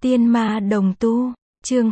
Tiên ma đồng tu, chương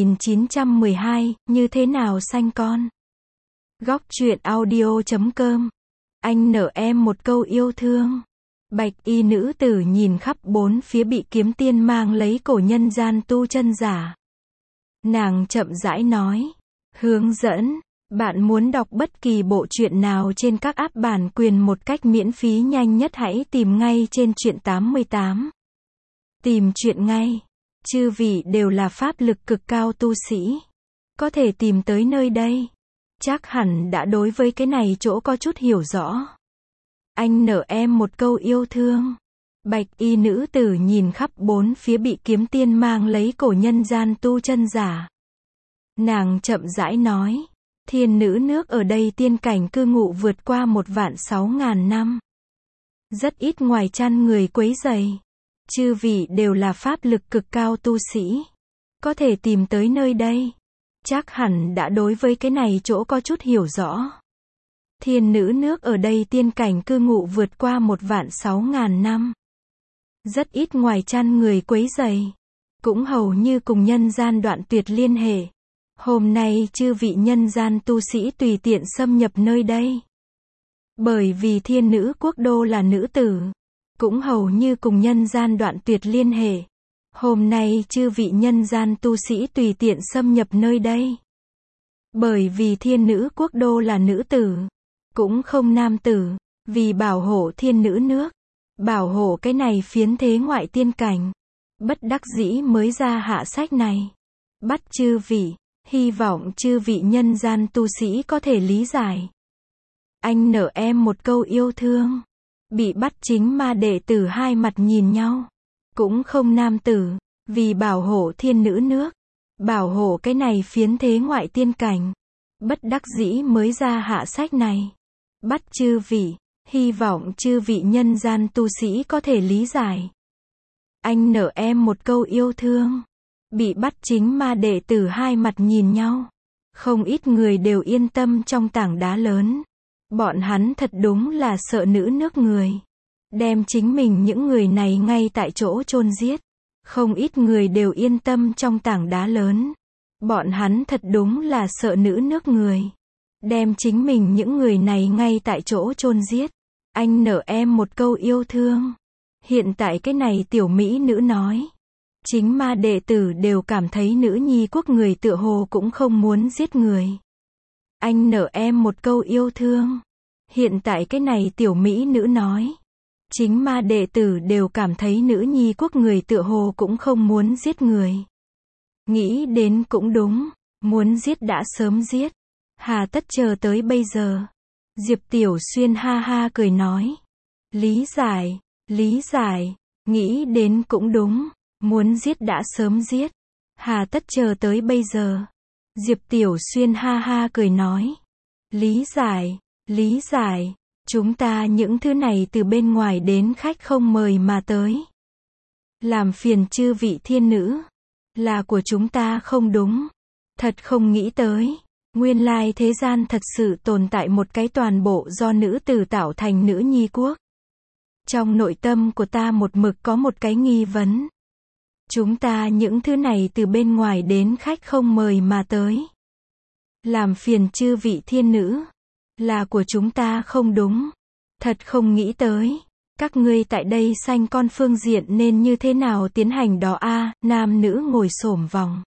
2912, như thế nào sanh con. Góc truyện audio.com. Anh nợ em một câu yêu thương. Bạch y nữ tử nhìn khắp bốn phía bị kiếm tiên mang lấy cổ nhân gian tu chân giả. Nàng chậm rãi nói. Hướng dẫn, bạn muốn đọc bất kỳ bộ truyện nào trên các app bản quyền một cách miễn phí nhanh nhất hãy tìm ngay trên truyện 88. Tìm truyện ngay. Chư vị đều là pháp lực cực cao tu sĩ. Có thể tìm tới nơi đây. Chắc hẳn đã đối với cái này chỗ có chút hiểu rõ. Anh nợ em một câu yêu thương. Bạch y nữ tử nhìn khắp bốn phía bị kiếm tiên mang lấy cổ nhân gian tu chân giả. Nàng chậm rãi nói. Thiên nữ nước ở đây tiên cảnh cư ngụ vượt qua 1.600.000 năm. Rất ít ngoài chăn người quấy rầy. Chư vị đều là pháp lực cực cao tu sĩ. Có thể tìm tới nơi đây. Chắc hẳn đã đối với cái này chỗ có chút hiểu rõ. Thiên nữ nước ở đây tiên cảnh cư ngụ vượt qua 1.600.000 năm. Rất ít ngoài chăn người quấy rầy. Cũng hầu như cùng nhân gian đoạn tuyệt liên hệ. Hôm nay chư vị nhân gian tu sĩ tùy tiện xâm nhập nơi đây. Bởi vì thiên nữ quốc đô là nữ tử. Cũng hầu như cùng nhân gian đoạn tuyệt liên hệ. Hôm nay chư vị nhân gian tu sĩ tùy tiện xâm nhập nơi đây. Bởi vì thiên nữ quốc đô là nữ tử. Cũng không nam tử. Vì bảo hộ thiên nữ nước. Bảo hộ cái này phiến thế ngoại tiên cảnh. Bất đắc dĩ mới ra hạ sách này. Bắt chư vị. Hy vọng chư vị nhân gian tu sĩ có thể lý giải. Anh nợ em một câu yêu thương. Bị bắt chính ma đệ tử hai mặt nhìn nhau. Cũng không nam tử. Vì bảo hộ thiên nữ nước. Bảo hộ cái này phiến thế ngoại tiên cảnh. Bất đắc dĩ mới ra hạ sách này. Bắt chư vị. Hy vọng chư vị nhân gian tu sĩ có thể lý giải. Anh nợ em một câu yêu thương. Bị bắt chính ma đệ tử hai mặt nhìn nhau. Không ít người đều yên tâm trong tảng đá lớn. Bọn hắn thật đúng là sợ nữ nước người. Đem chính mình những người này ngay tại chỗ chôn giết. Không ít người đều yên tâm trong tảng đá lớn. Bọn hắn thật đúng là sợ nữ nước người. Đem chính mình những người này ngay tại chỗ chôn giết. Anh nợ em một câu yêu thương. Hiện tại cái này tiểu mỹ nữ nói. Chính ma đệ tử đều cảm thấy nữ nhi quốc người tựa hồ cũng không muốn giết người. Anh nợ em một câu yêu thương. Hiện tại cái này tiểu mỹ nữ nói. Chính ma đệ tử đều cảm thấy nữ nhi quốc người tựa hồ cũng không muốn giết người. Nghĩ đến cũng đúng. Muốn giết đã sớm giết. Hà tất chờ tới bây giờ. Diệp Tiểu Xuyên ha ha cười nói. Lý giải, lý giải. Nghĩ đến cũng đúng. Muốn giết đã sớm giết. Hà tất chờ tới bây giờ. Diệp Tiểu Xuyên ha ha cười nói. Lý giải, lý giải. Chúng ta những thứ này từ bên ngoài đến khách không mời mà tới. Làm phiền chư vị thiên nữ. Là của chúng ta không đúng. Thật không nghĩ tới. Nguyên lai thế gian thật sự tồn tại một cái toàn bộ do nữ tử tạo thành nữ nhi quốc. Trong nội tâm của ta một mực có một cái nghi vấn. Chúng ta những thứ này từ bên ngoài đến khách không mời mà tới. Làm phiền chư vị thiên nữ. Là của chúng ta không đúng. Thật không nghĩ tới. Các ngươi tại đây sanh con phương diện nên như thế nào tiến hành đó a? Nam nữ ngồi xổm vòng.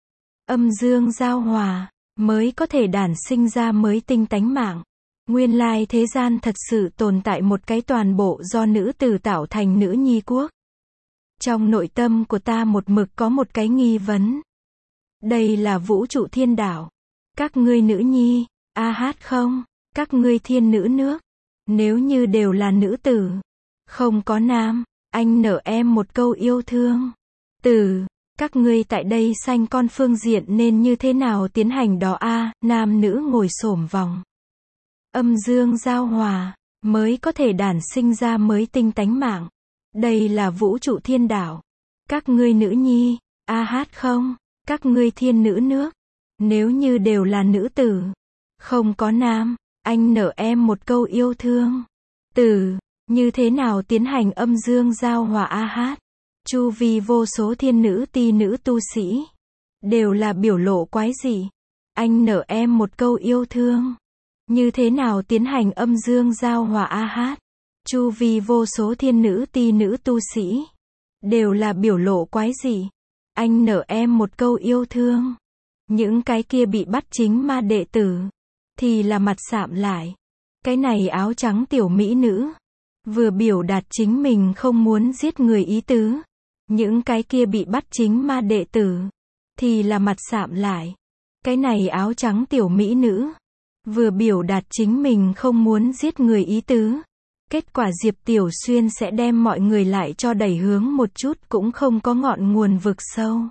Âm dương giao hòa. Mới có thể đản sinh ra mới tinh tánh mạng. Nguyên lai thế gian thật sự tồn tại một cái toàn bộ do nữ tử tạo thành nữ nhi quốc. Trong nội tâm của ta một mực có một cái nghi vấn. Đây là vũ trụ thiên đảo. Các ngươi nữ nhi, a hát không? Các ngươi thiên nữ nước. Nếu như đều là nữ tử. Không có nam. Anh nợ em một câu yêu thương. Tử. Các ngươi tại đây sanh con phương diện nên như thế nào tiến hành đó a? Nam nữ ngồi xổm vòng. Âm dương giao hòa. Mới có thể đản sinh ra mới tinh tánh mạng. Đây là vũ trụ thiên đảo. Các ngươi nữ nhi, a hát không? Các ngươi thiên nữ nước. Nếu như đều là nữ tử. Không có nam. Anh nợ em một câu yêu thương. Tử. Như thế nào tiến hành âm dương giao hòa a hát? chu vi vô số thiên nữ ti nữ tu sĩ, đều là biểu lộ quái dị. Anh nợ em một câu yêu thương. Như thế nào tiến hành âm dương giao hòa a hát? Chu vi vô số thiên nữ ti nữ tu sĩ, đều là biểu lộ quái dị. Anh nợ em một câu yêu thương. Những cái kia bị bắt chính ma đệ tử, thì là mặt sạm lại. Cái này áo trắng tiểu mỹ nữ, vừa biểu đạt chính mình không muốn giết người ý tứ. Những cái kia bị bắt chính ma đệ tử, thì là mặt sạm lại. Cái này áo trắng tiểu mỹ nữ, vừa biểu đạt chính mình không muốn giết người ý tứ. Kết quả Diệp Tiểu Xuyên sẽ đem mọi người lại cho đẩy hướng một chút cũng không có ngọn nguồn vực sâu.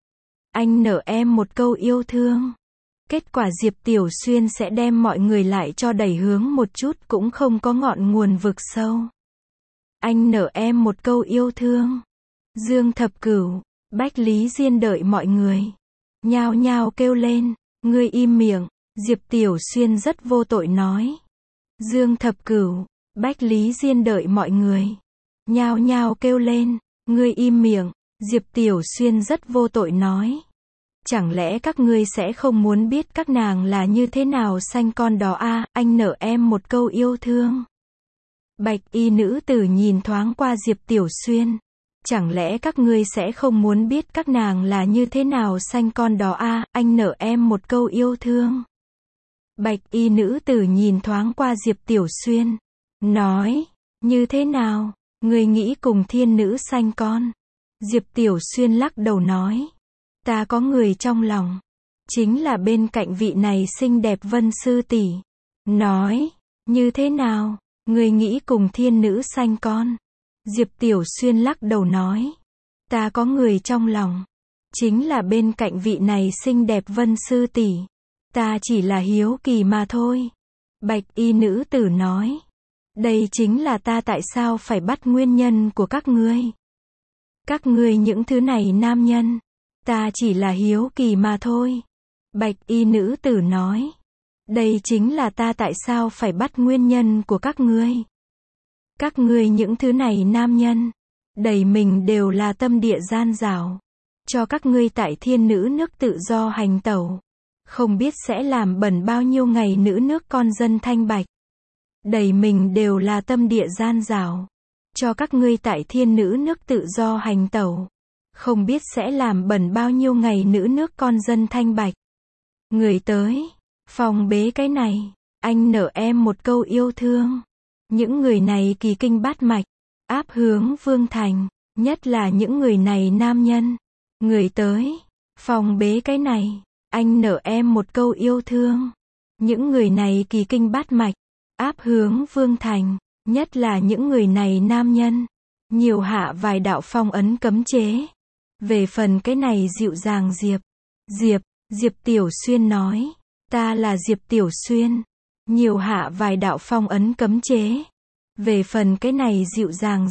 Anh nợ em một câu yêu thương. Kết quả Diệp Tiểu Xuyên sẽ đem mọi người lại cho đẩy hướng một chút cũng không có ngọn nguồn vực sâu. Anh nợ em một câu yêu thương. Dương Thập Cửu, Bách Lý Diên đợi mọi người nhao nhao kêu lên, ngươi im miệng. Diệp Tiểu Xuyên rất vô tội nói. Dương Thập Cửu, Bách Lý Diên đợi mọi người nhao nhao kêu lên, ngươi im miệng. Diệp Tiểu Xuyên rất vô tội nói. Chẳng lẽ các ngươi sẽ không muốn biết các nàng là như thế nào sanh con đó a? Anh nợ em một câu yêu thương. Bạch y nữ tử nhìn thoáng qua Diệp Tiểu Xuyên. Chẳng lẽ các ngươi sẽ không muốn biết các nàng là như thế nào sanh con đó a? Anh nợ em một câu yêu thương. Bạch y nữ tử nhìn thoáng qua Diệp Tiểu Xuyên, nói, như thế nào, ngươi nghĩ cùng thiên nữ sanh con? Diệp Tiểu Xuyên lắc đầu nói, ta có người trong lòng, chính là bên cạnh vị này xinh đẹp Vân sư tỷ. Nói, như thế nào, ngươi nghĩ cùng thiên nữ sanh con? Diệp Tiểu Xuyên lắc đầu nói, ta có người trong lòng, chính là bên cạnh vị này xinh đẹp Vân sư tỷ. Ta chỉ là hiếu kỳ mà thôi. Bạch y nữ tử nói, đây chính là ta tại sao phải bắt nguyên nhân của các ngươi. Các ngươi những thứ này nam nhân, ta chỉ là hiếu kỳ mà thôi. Bạch y nữ tử nói, đây chính là ta tại sao phải bắt nguyên nhân của các ngươi. Các ngươi những thứ này nam nhân, đầy mình đều là tâm địa gian dảo, cho các ngươi tại thiên nữ nước tự do hành tẩu, không biết sẽ làm bẩn bao nhiêu ngày nữ nước con dân thanh bạch. Đầy mình đều là tâm địa gian dảo, cho các ngươi tại thiên nữ nước tự do hành tẩu, không biết sẽ làm bẩn bao nhiêu ngày nữ nước con dân thanh bạch. Người tới, phòng bế cái này, anh nợ em một câu yêu thương. Những người này kỳ kinh bát mạch, áp hướng vương thành, nhất là những người này nam nhân. Người tới, phòng bế cái này, anh nợ em một câu yêu thương. Những người này kỳ kinh bát mạch, áp hướng vương thành, nhất là những người này nam nhân. Nhiều hạ vài đạo phong ấn cấm chế. Về phần cái này dịu dàng Diệp Tiểu Xuyên nói, ta là Diệp Tiểu Xuyên. Nhiều hạ vài đạo phong ấn cấm chế. Về phần cái này dịu dàng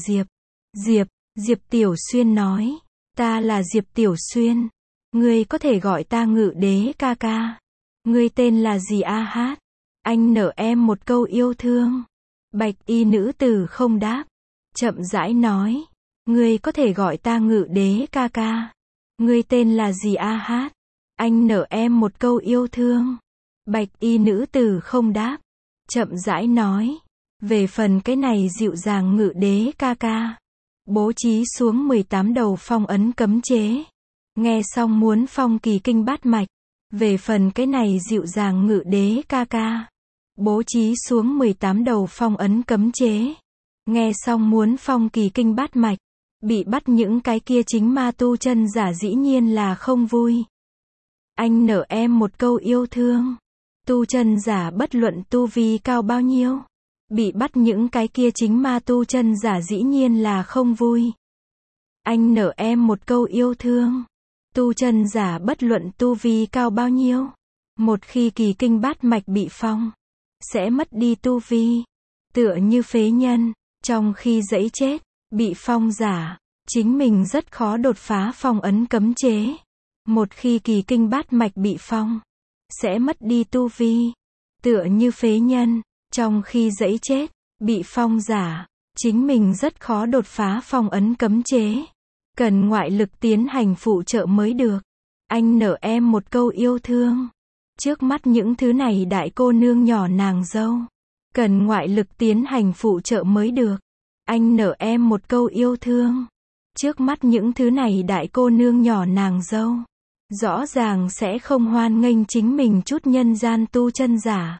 Diệp Tiểu Xuyên nói, ta là Diệp Tiểu Xuyên. Ngươi có thể gọi ta Ngự Đế ca ca. Ngươi tên là gì a hát? Anh nợ em một câu yêu thương. Bạch y nữ tử không đáp, chậm rãi nói, ngươi có thể gọi ta Ngự Đế ca ca. Ngươi tên là gì a hát? Anh nợ em một câu yêu thương. Bạch y nữ tử không đáp, chậm rãi nói, về phần cái này dịu dàng Ngự Đế ca ca, bố trí xuống 18 đầu phong ấn cấm chế. Nghe xong muốn phong kỳ kinh bát mạch. Về phần cái này dịu dàng Ngự Đế ca ca, bố trí xuống 18 đầu phong ấn cấm chế. Nghe xong muốn phong kỳ kinh bát mạch. Bị bắt những cái kia chính ma tu chân giả dĩ nhiên là không vui. Anh nợ em một câu yêu thương. Tu chân giả bất luận tu vi cao bao nhiêu, bị bắt những cái kia chính ma tu chân giả dĩ nhiên là không vui. Anh nợ em một câu yêu thương. Tu chân giả bất luận tu vi cao bao nhiêu, một khi kỳ kinh bát mạch bị phong, sẽ mất đi tu vi, tựa như phế nhân, trong khi dẫy chết, bị phong giả, chính mình rất khó đột phá phong ấn cấm chế. Một khi kỳ kinh bát mạch bị phong, sẽ mất đi tu vi, tựa như phế nhân, trong khi dẫy chết, bị phong giả, chính mình rất khó đột phá phong ấn cấm chế. Cần ngoại lực tiến hành phụ trợ mới được. Anh nợ em một câu yêu thương. Trước mắt những thứ này đại cô nương nhỏ nàng dâu. Cần ngoại lực tiến hành phụ trợ mới được. Anh nợ em một câu yêu thương. Trước mắt những thứ này đại cô nương nhỏ nàng dâu. Rõ ràng sẽ không hoan nghênh chính mình chút nhân gian tu chân giả.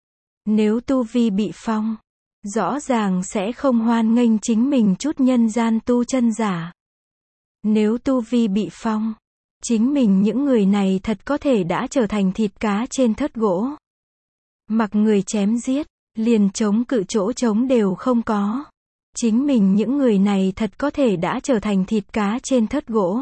Nếu tu vi bị phong, rõ ràng sẽ không hoan nghênh chính mình chút nhân gian tu chân giả. Nếu tu vi bị phong, chính mình những người này thật có thể đã trở thành thịt cá trên thớt gỗ. Mặc người chém giết, liền chống cự chỗ trống đều không có. Chính mình những người này thật có thể đã trở thành thịt cá trên thớt gỗ.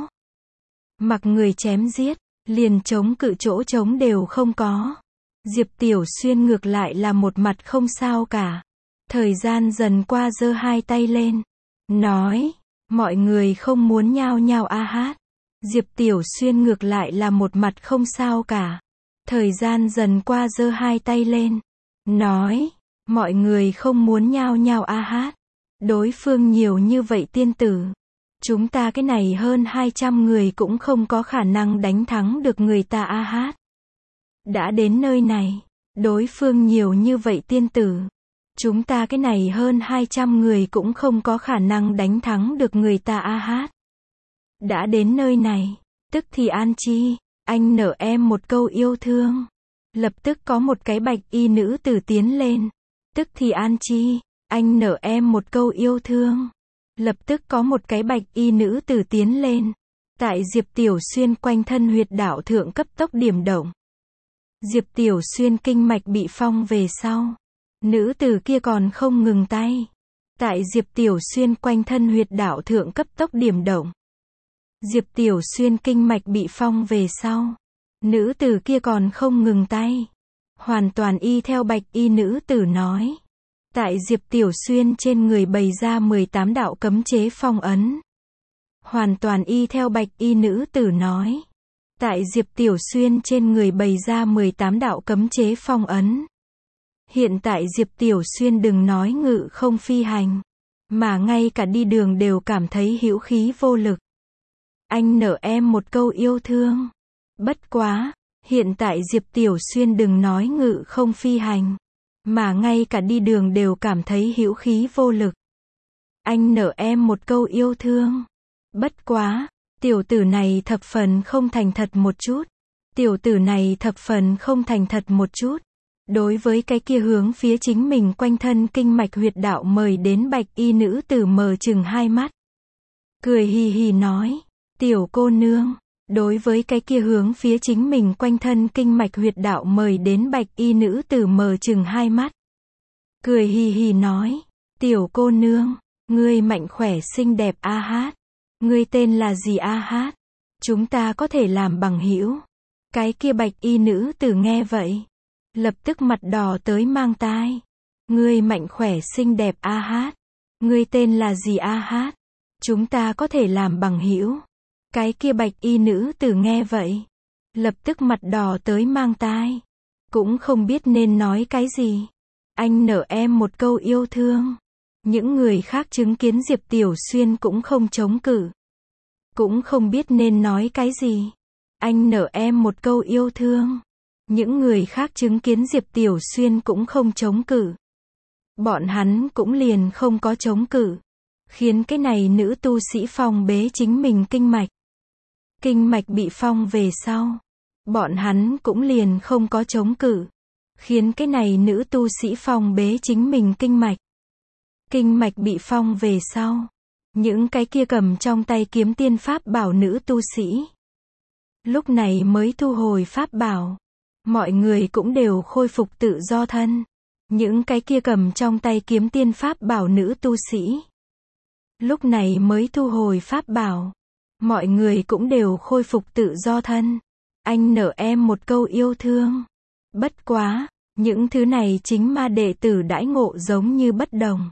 Mặc người chém giết, liền chống cự chỗ trống đều không có. Diệp Tiểu Xuyên ngược lại là một mặt không sao cả. Thời gian dần qua giơ hai tay lên. Nói, mọi người không muốn nhao nhao a hát. Diệp Tiểu Xuyên ngược lại là một mặt không sao cả. Thời gian dần qua giơ hai tay lên. Nói, mọi người không muốn nhao nhao a hát. Đối phương nhiều như vậy tiên tử. Chúng ta cái này hơn 200 người cũng không có khả năng đánh thắng được người ta a hát. Đã đến nơi này, đối phương nhiều như vậy tiên tử. Chúng ta cái này hơn 200 người cũng không có khả năng đánh thắng được người ta a hát. Đã đến nơi này, tức thì an chi, anh nợ em một câu yêu thương. Lập tức có một cái bạch y nữ tử tiến lên. Tức thì an chi, anh nợ em một câu yêu thương. Lập tức có một cái bạch y nữ tử tiến lên. Tại Diệp Tiểu Xuyên quanh thân huyệt đạo thượng cấp tốc điểm động. Diệp Tiểu Xuyên kinh mạch bị phong về sau. Nữ tử kia còn không ngừng tay. Tại Diệp Tiểu Xuyên quanh thân huyệt đạo thượng cấp tốc điểm động. Diệp Tiểu Xuyên kinh mạch bị phong về sau. Nữ tử kia còn không ngừng tay. Hoàn toàn y theo bạch y nữ tử nói. Tại Diệp Tiểu Xuyên trên người bày ra 18 đạo cấm chế phong ấn. Hoàn toàn y theo bạch y nữ tử nói. Tại Diệp Tiểu Xuyên trên người bày ra 18 đạo cấm chế phong ấn. Hiện tại Diệp Tiểu Xuyên đừng nói ngự không phi hành, mà ngay cả đi đường đều cảm thấy hữu khí vô lực. Anh nợ em một câu yêu thương. Bất quá, hiện tại Diệp Tiểu Xuyên đừng nói ngự không phi hành, mà ngay cả đi đường đều cảm thấy hữu khí vô lực. Anh nợ em một câu yêu thương. Bất quá, tiểu tử này thập phần không thành thật một chút. Tiểu tử này thập phần không thành thật một chút. Đối với cái kia hướng phía chính mình quanh thân kinh mạch huyệt đạo mời đến bạch y nữ tử mờ chừng hai mắt. Cười hì hì nói, tiểu cô nương. Đối với cái kia hướng phía chính mình quanh thân kinh mạch huyệt đạo mời đến bạch y nữ tử mờ chừng hai mắt. Cười hì hì nói, tiểu cô nương, ngươi mạnh khỏe xinh đẹp a hát. Ngươi tên là gì a hát? Chúng ta có thể làm bằng hữu. Cái kia bạch y nữ tử nghe vậy, lập tức mặt đỏ tới mang tai. Ngươi mạnh khỏe xinh đẹp a hát. Ngươi tên là gì a hát? Chúng ta có thể làm bằng hữu. Cái kia bạch y nữ tử nghe vậy, lập tức mặt đỏ tới mang tai. Cũng không biết nên nói cái gì. Anh nợ em một câu yêu thương. Những người khác chứng kiến Diệp Tiểu Xuyên cũng không chống cự. Cũng không biết nên nói cái gì. Anh nợ em một câu yêu thương. Những người khác chứng kiến Diệp Tiểu Xuyên cũng không chống cự. Bọn hắn cũng liền không có chống cự. Khiến cái này nữ tu sĩ phong bế chính mình kinh mạch. Kinh mạch bị phong về sau. Bọn hắn cũng liền không có chống cự. Khiến cái này nữ tu sĩ phong bế chính mình kinh mạch. Kinh mạch bị phong về sau. Những cái kia cầm trong tay kiếm tiên pháp bảo nữ tu sĩ. Lúc này mới thu hồi pháp bảo. Mọi người cũng đều khôi phục tự do thân. Những cái kia cầm trong tay kiếm tiên pháp bảo nữ tu sĩ. Lúc này mới thu hồi pháp bảo. Mọi người cũng đều khôi phục tự do thân. Anh nợ em một câu yêu thương. Bất quá, những thứ này chính ma đệ tử đãi ngộ giống như bất đồng.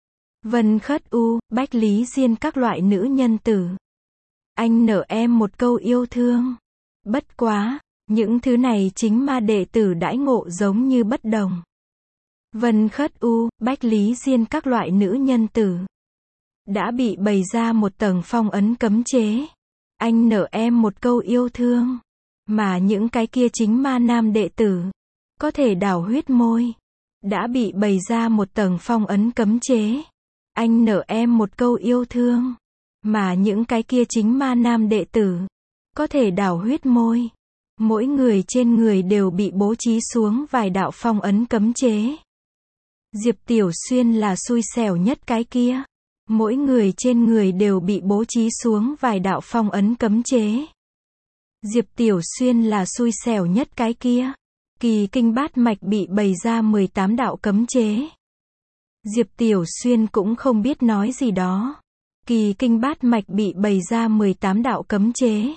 Vân Khất U, Bách Lý Diên các loại nữ nhân tử. Anh nợ em một câu yêu thương. Bất quá, những thứ này chính ma đệ tử đãi ngộ giống như bất đồng. Vân Khất U, Bách Lý Diên các loại nữ nhân tử. đã bị bày ra một tầng phong ấn cấm chế. Anh nợ em một câu yêu thương, mà những cái kia chính ma nam đệ tử có thể đảo huyết môi. Đã bị bày ra một tầng phong ấn cấm chế. Anh nợ em một câu yêu thương, mà những cái kia chính ma nam đệ tử có thể đảo huyết môi. Mỗi người trên người đều bị bố trí xuống vài đạo phong ấn cấm chế. Diệp Tiểu Xuyên là xui xẻo nhất cái kia. Mỗi người trên người đều bị bố trí xuống vài đạo phong ấn cấm chế. Diệp Tiểu Xuyên là xui xẻo nhất cái kia. Kỳ kinh bát mạch bị bày ra 18 đạo cấm chế. Diệp Tiểu Xuyên cũng không biết nói gì đó. Kỳ kinh bát mạch bị bày ra 18 đạo cấm chế.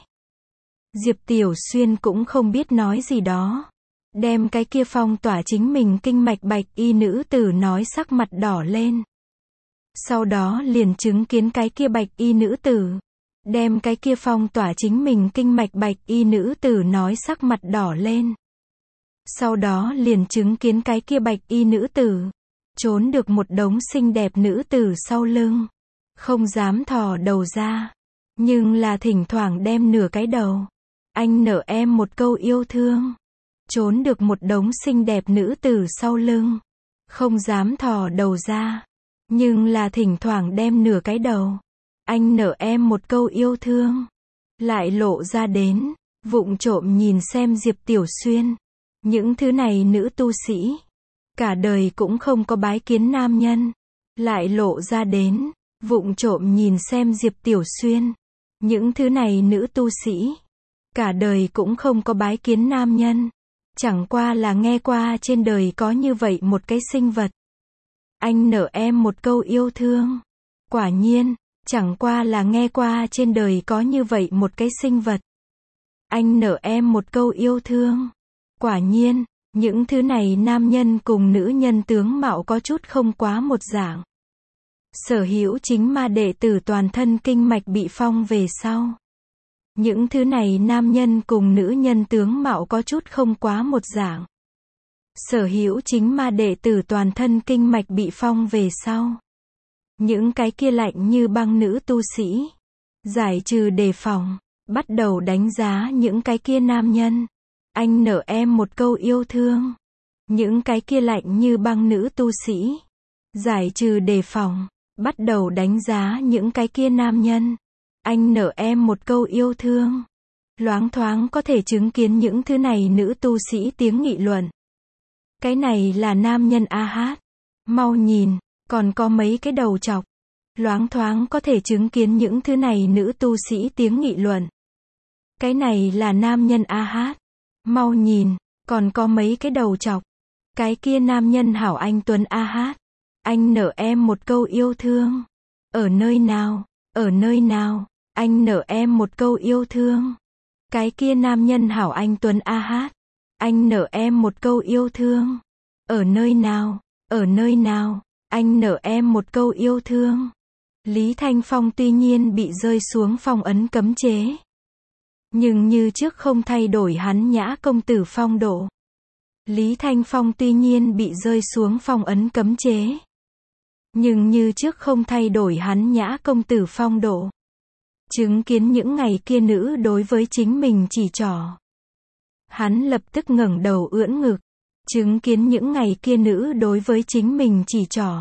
Diệp Tiểu Xuyên cũng không biết nói gì đó. Đem cái kia phong tỏa chính mình kinh mạch bạch y nữ tử nói sắc mặt đỏ lên. Sau đó liền chứng kiến cái kia bạch y nữ tử. Đem cái kia phong tỏa chính mình kinh mạch bạch y nữ tử nói sắc mặt đỏ lên. Sau đó liền chứng kiến cái kia bạch y nữ tử trốn được một đống xinh đẹp nữ tử sau lưng. Không dám thò đầu ra. Nhưng là thỉnh thoảng đem nửa cái đầu. Anh nợ em một câu yêu thương. Trốn được một đống xinh đẹp nữ tử sau lưng. Không dám thò đầu ra. Nhưng là thỉnh thoảng đem nửa cái đầu. Anh nợ em một câu yêu thương. Lại lộ ra đến. Vụng trộm nhìn xem Diệp Tiểu Xuyên. Những thứ này nữ tu sĩ. Cả đời cũng không có bái kiến nam nhân. Lại lộ ra đến. Vụng trộm nhìn xem Diệp Tiểu Xuyên. Những thứ này nữ tu sĩ. Cả đời cũng không có bái kiến nam nhân. Chẳng qua là nghe qua trên đời có như vậy một cái sinh vật. Anh nợ em một câu yêu thương. Quả nhiên, chẳng qua là nghe qua trên đời có như vậy một cái sinh vật. Anh nợ em một câu yêu thương. Quả nhiên, những thứ này nam nhân cùng nữ nhân tướng mạo có chút không quá một dạng. Sở hữu chính ma đệ tử toàn thân kinh mạch bị phong về sau. Những thứ này nam nhân cùng nữ nhân tướng mạo có chút không quá một dạng. Sở hữu chính ma đệ tử toàn thân kinh mạch bị phong về sau. Những cái kia lạnh như băng nữ tu sĩ. Giải trừ đề phòng. Bắt đầu đánh giá những cái kia nam nhân. Anh nợ em một câu yêu thương. Những cái kia lạnh như băng nữ tu sĩ. Giải trừ đề phòng. Bắt đầu đánh giá những cái kia nam nhân. Anh nợ em một câu yêu thương. Loáng thoáng có thể chứng kiến những thứ này nữ tu sĩ tiếng nghị luận. Cái này là nam nhân a hát. Mau nhìn, còn có mấy cái đầu chọc. Loáng thoáng có thể chứng kiến những thứ này nữ tu sĩ tiếng nghị luận. Cái này là nam nhân a hát. Mau nhìn, còn có mấy cái đầu chọc. Cái kia nam nhân hảo anh tuấn a hát. Anh nợ em một câu yêu thương. Ở nơi nào? Ở nơi nào? Anh nợ em một câu yêu thương. Cái kia nam nhân hảo anh tuấn a hát. Anh nợ em một câu yêu thương. Ở nơi nào? Ở nơi nào? Anh nợ em một câu yêu thương. Lý Thanh Phong tuy nhiên bị rơi xuống phong ấn cấm chế. Nhưng như trước không thay đổi hắn nhã công tử phong độ. Lý Thanh Phong tuy nhiên bị rơi xuống phong ấn cấm chế. Nhưng như trước không thay đổi hắn nhã công tử phong độ. Chứng kiến những ngày kia nữ đối với chính mình chỉ trỏ. Hắn lập tức ngẩng đầu ưỡn ngực. Chứng kiến những ngày kia nữ đối với chính mình chỉ trỏ.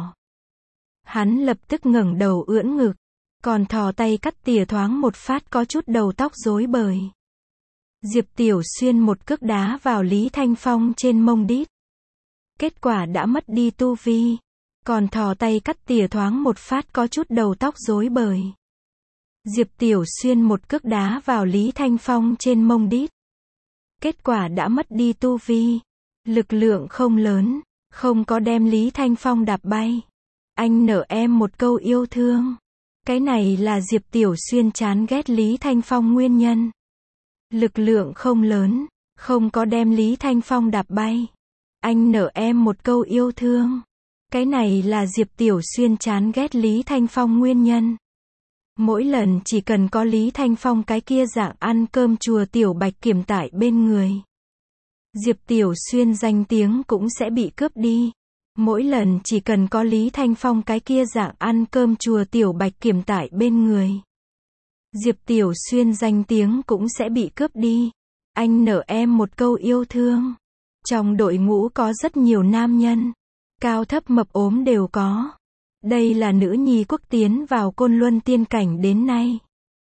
Hắn lập tức ngẩng đầu ưỡn ngực. Còn thò tay cắt tỉa thoáng một phát có chút đầu tóc rối bời. Diệp Tiểu Xuyên một cước đá vào Lý Thanh Phong trên mông đít. Kết quả đã mất đi tu vi. Còn thò tay cắt tỉa thoáng một phát có chút đầu tóc rối bời. Diệp Tiểu Xuyên một cước đá vào Lý Thanh Phong trên mông đít. Kết quả đã mất đi tu vi. Lực lượng không lớn. Không có đem Lý Thanh Phong đạp bay. Anh nợ em một câu yêu thương. Cái này là Diệp Tiểu Xuyên chán ghét Lý Thanh Phong nguyên nhân. Lực lượng không lớn. Không có đem Lý Thanh Phong đạp bay. Anh nợ em một câu yêu thương. Cái này là Diệp Tiểu Xuyên chán ghét Lý Thanh Phong nguyên nhân. Mỗi lần chỉ cần có Lý Thanh Phong cái kia dạng ăn cơm chùa Tiểu Bạch Kiểm tại bên người. Diệp Tiểu Xuyên danh tiếng cũng sẽ bị cướp đi. Mỗi lần chỉ cần có Lý Thanh Phong cái kia dạng ăn cơm chùa Tiểu Bạch Kiểm tại bên người, Diệp Tiểu Xuyên danh tiếng cũng sẽ bị cướp đi. Anh nợ em một câu yêu thương. Trong đội ngũ có rất nhiều nam nhân, cao thấp mập ốm đều có. Đây là nữ nhi quốc tiến vào Côn Luân tiên cảnh đến nay.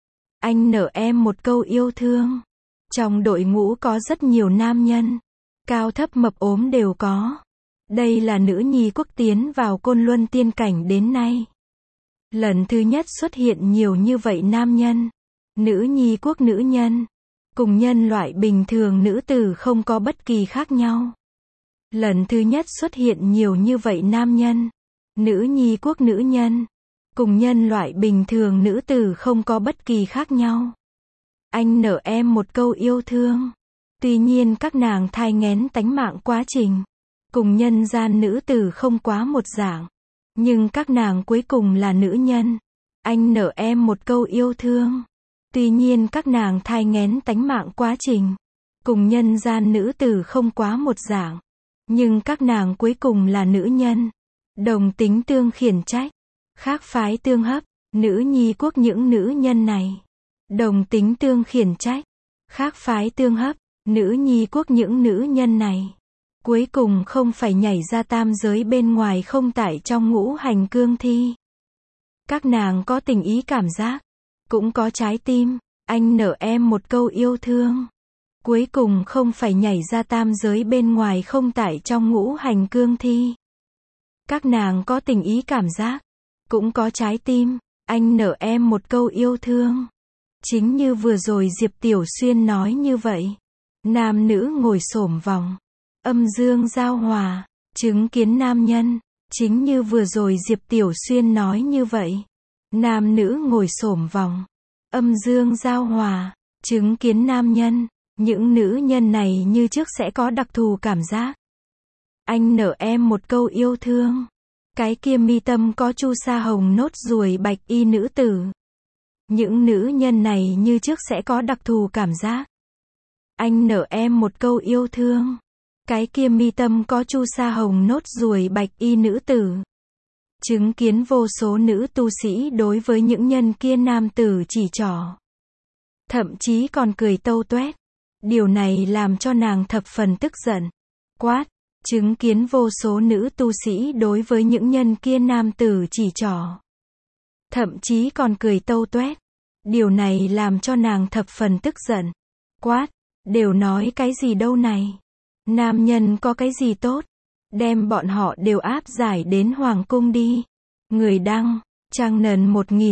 Anh nợ em một câu yêu thương. Trong đội ngũ có rất nhiều nam nhân, cao thấp mập ốm đều có. Đây là nữ nhi quốc tiến vào Côn Luân tiên cảnh đến nay. Lần thứ nhất xuất hiện nhiều như vậy nam nhân. Nữ nhi quốc nữ nhân, cùng nhân loại bình thường nữ tử không có bất kỳ khác nhau. Lần thứ nhất xuất hiện nhiều như vậy nam nhân. Nữ nhi quốc nữ nhân, cùng nhân loại bình thường nữ tử không có bất kỳ khác nhau. Anh nợ em một câu yêu thương. Tuy nhiên các nàng thai nghén tánh mạng quá trình, cùng nhân gian nữ tử không quá một dạng. Nhưng các nàng cuối cùng là nữ nhân. Anh nợ em một câu yêu thương. Tuy nhiên các nàng thai nghén tánh mạng quá trình, cùng nhân gian nữ tử không quá một dạng. Nhưng các nàng cuối cùng là nữ nhân. Đồng tính tương khiển trách, khác phái tương hấp, nữ nhi quốc những nữ nhân này. Đồng tính tương khiển trách, khác phái tương hấp, nữ nhi quốc những nữ nhân này. Cuối cùng không phải nhảy ra tam giới bên ngoài không tại trong ngũ hành cương thi. Các nàng có tình ý cảm giác, cũng có trái tim. Anh nợ em một câu yêu thương. Cuối cùng không phải nhảy ra tam giới bên ngoài không tại trong ngũ hành cương thi. Các nàng có tình ý cảm giác, cũng có trái tim. Anh nợ em một câu yêu thương. Chính như vừa rồi Diệp Tiểu Xuyên nói như vậy. Nam nữ ngồi xổm vòng, âm dương giao hòa, chứng kiến nam nhân. Chính như vừa rồi Diệp Tiểu Xuyên nói như vậy. Nam nữ ngồi xổm vòng, âm dương giao hòa, chứng kiến nam nhân. Những nữ nhân này như trước sẽ có đặc thù cảm giác. Anh nợ em một câu yêu thương. Cái kia mi tâm có chu sa hồng nốt ruồi bạch y nữ tử. Những nữ nhân này như trước sẽ có đặc thù cảm giác. Anh nợ em một câu yêu thương. Cái kia mi tâm có chu sa hồng nốt ruồi bạch y nữ tử. Chứng kiến vô số nữ tu sĩ đối với những nhân kia nam tử chỉ trỏ. Thậm chí còn cười tâu tuét. Điều này làm cho nàng thập phần tức giận. Quát, chứng kiến vô số nữ tu sĩ đối với những nhân kia nam tử chỉ trỏ. Thậm chí còn cười tâu tuét. Điều này làm cho nàng thập phần tức giận. Quát, đều nói cái gì đâu này. Nam nhân có cái gì tốt. Đem bọn họ đều áp giải đến Hoàng cung đi. Người đăng, trang nần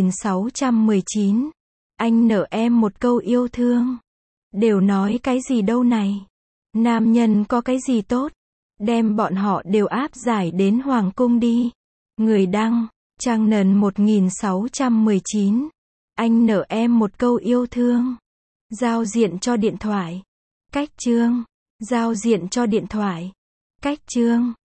1619. Anh nợ em một câu yêu thương. Đều nói cái gì đâu này. Nam nhân có cái gì tốt. Đem bọn họ đều áp giải đến Hoàng cung đi. Người đăng, trang nần 1619. Anh nợ em một câu yêu thương. Giao diện cho điện thoại. Cách chương. Giao diện cho điện thoại. Cách chương.